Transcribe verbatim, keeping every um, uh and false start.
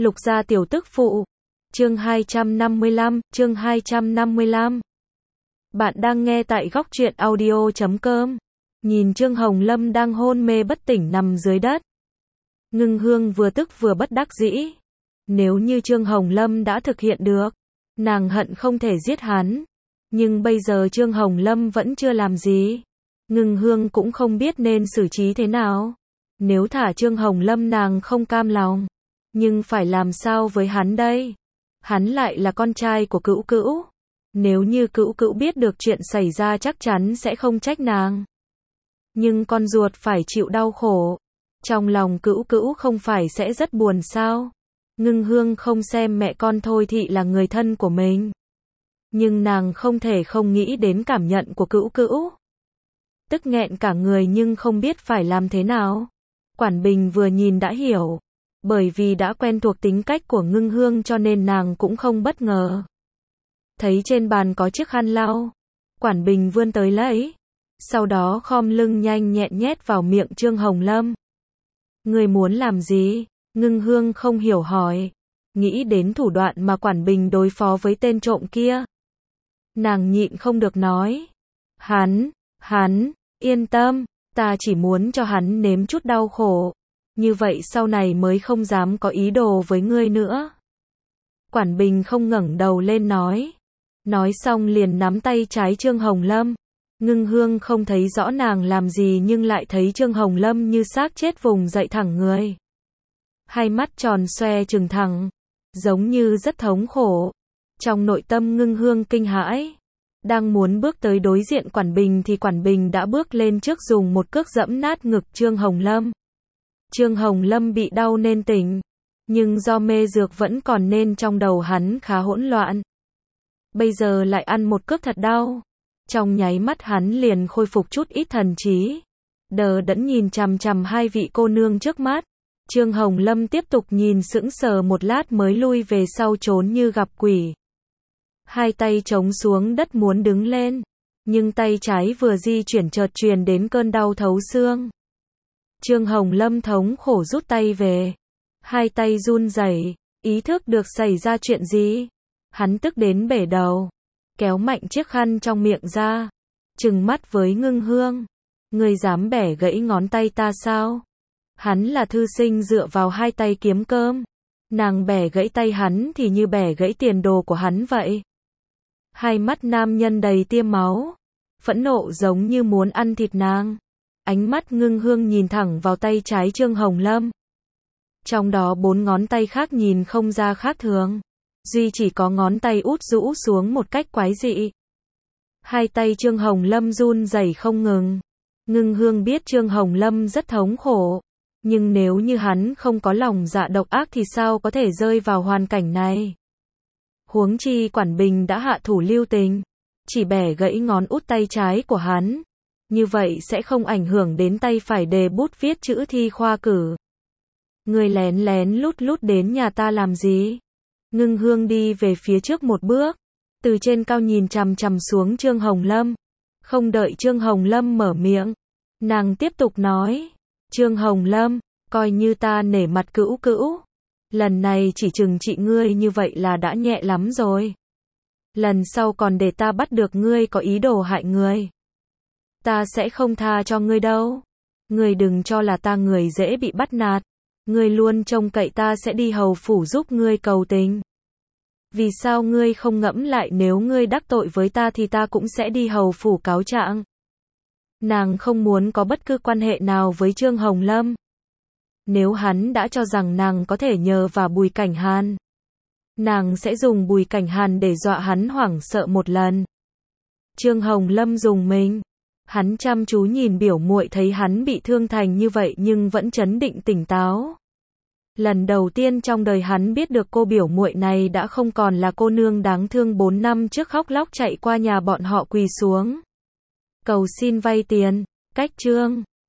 Lục gia tiểu tức phụ. Chương hai trăm năm mươi lăm, chương hai trăm năm mươi lăm. Bạn đang nghe tại góc truyện audio chấm com. Nhìn Trương Hồng Lâm đang hôn mê bất tỉnh nằm dưới đất. Ngưng Hương vừa tức vừa bất đắc dĩ. Nếu như Trương Hồng Lâm đã thực hiện được, nàng hận không thể giết hắn. Nhưng bây giờ Trương Hồng Lâm vẫn chưa làm gì. Ngưng Hương cũng không biết nên xử trí thế nào. Nếu thả Trương Hồng Lâm nàng không cam lòng. Nhưng phải làm sao với hắn đây? Hắn lại là con trai của Cữu Cữu. Nếu như Cữu Cữu biết được chuyện xảy ra chắc chắn sẽ không trách nàng. Nhưng con ruột phải chịu đau khổ. Trong lòng Cữu Cữu không phải sẽ rất buồn sao? Ngưng Hương không xem mẹ con Thôi Thị là người thân của mình. Nhưng nàng không thể không nghĩ đến cảm nhận của Cữu Cữu. Tức nghẹn cả người nhưng không biết phải làm thế nào. Quản Bình vừa nhìn đã hiểu. Bởi vì đã quen thuộc tính cách của Ngưng Hương cho nên nàng cũng không bất ngờ. Thấy trên bàn có chiếc khăn lau. Quản Bình vươn tới lấy. Sau đó khom lưng nhanh nhẹn nhét vào miệng Trương Hồng Lâm. Người muốn làm gì? Ngưng Hương không hiểu hỏi. Nghĩ đến thủ đoạn mà Quản Bình đối phó với tên trộm kia. Nàng nhịn không được nói. Hắn, hắn, yên tâm, ta chỉ muốn cho hắn nếm chút đau khổ. Như vậy sau này mới không dám có ý đồ với ngươi nữa. Quản Bình không ngẩng đầu lên nói. Nói xong liền nắm tay trái Trương Hồng Lâm. Ngưng Hương không thấy rõ nàng làm gì nhưng lại thấy Trương Hồng Lâm như xác chết vùng dậy thẳng người. Hai mắt tròn xoe trừng thẳng. Giống như rất thống khổ. Trong nội tâm Ngưng Hương kinh hãi. Đang muốn bước tới đối diện Quản Bình thì Quản Bình đã bước lên trước dùng một cước dẫm nát ngực Trương Hồng Lâm. Trương Hồng Lâm bị đau nên tỉnh. Nhưng do mê dược vẫn còn nên trong đầu hắn khá hỗn loạn. Bây giờ lại ăn một cước thật đau. Trong nháy mắt hắn liền khôi phục chút ít thần trí. Đờ đẫn nhìn chằm chằm hai vị cô nương trước mắt. Trương Hồng Lâm tiếp tục nhìn sững sờ một lát mới lui về sau trốn như gặp quỷ. Hai tay chống xuống đất muốn đứng lên. Nhưng tay trái vừa di chuyển chợt truyền đến cơn đau thấu xương. Trương Hồng Lâm thống khổ rút tay về. Hai tay run rẩy, ý thức được xảy ra chuyện gì. Hắn tức đến bể đầu. Kéo mạnh chiếc khăn trong miệng ra. Trừng mắt với Ngưng Hương. Ngươi dám bẻ gãy ngón tay ta sao? Hắn là thư sinh dựa vào hai tay kiếm cơm. Nàng bẻ gãy tay hắn thì như bẻ gãy tiền đồ của hắn vậy. Hai mắt nam nhân đầy tia máu. Phẫn nộ giống như muốn ăn thịt nàng. Ánh mắt Ngưng Hương nhìn thẳng vào tay trái Trương Hồng Lâm. Trong đó bốn ngón tay khác nhìn không ra khác thường. Duy chỉ có ngón tay út rũ xuống một cách quái dị. Hai tay Trương Hồng Lâm run rẩy không ngừng. Ngưng Hương biết Trương Hồng Lâm rất thống khổ. Nhưng nếu như hắn không có lòng dạ độc ác thì sao có thể rơi vào hoàn cảnh này. Huống chi Quản Bình đã hạ thủ lưu tình. Chỉ bẻ gãy ngón út tay trái của hắn. Như vậy sẽ không ảnh hưởng đến tay phải đề bút viết chữ thi khoa cử. Người lén lén lút lút đến nhà ta làm gì? Ngưng Hương đi về phía trước một bước. Từ trên cao nhìn chằm chằm xuống Trương Hồng Lâm. Không đợi Trương Hồng Lâm mở miệng. Nàng tiếp tục nói. Trương Hồng Lâm, coi như ta nể mặt Cữu Cữu. Lần này chỉ trừng trị ngươi như vậy là đã nhẹ lắm rồi. Lần sau còn để ta bắt được ngươi có ý đồ hại người. Ta sẽ không tha cho ngươi đâu. Ngươi đừng cho là ta người dễ bị bắt nạt. Ngươi luôn trông cậy ta sẽ đi hầu phủ giúp ngươi cầu tình. Vì sao ngươi không ngẫm lại nếu ngươi đắc tội với ta thì ta cũng sẽ đi hầu phủ cáo trạng. Nàng không muốn có bất cứ quan hệ nào với Trương Hồng Lâm. Nếu hắn đã cho rằng nàng có thể nhờ vào Bùi Cảnh Hàn. Nàng sẽ dùng Bùi Cảnh Hàn để dọa hắn hoảng sợ một lần. Trương Hồng Lâm dùng mình. Hắn chăm chú nhìn biểu muội thấy hắn bị thương thành như vậy nhưng vẫn trấn định tỉnh táo. Lần đầu tiên trong đời hắn biết được cô biểu muội này đã không còn là cô nương đáng thương bốn năm trước khóc lóc chạy qua nhà bọn họ quỳ xuống. Cầu xin vay tiền. Cách chương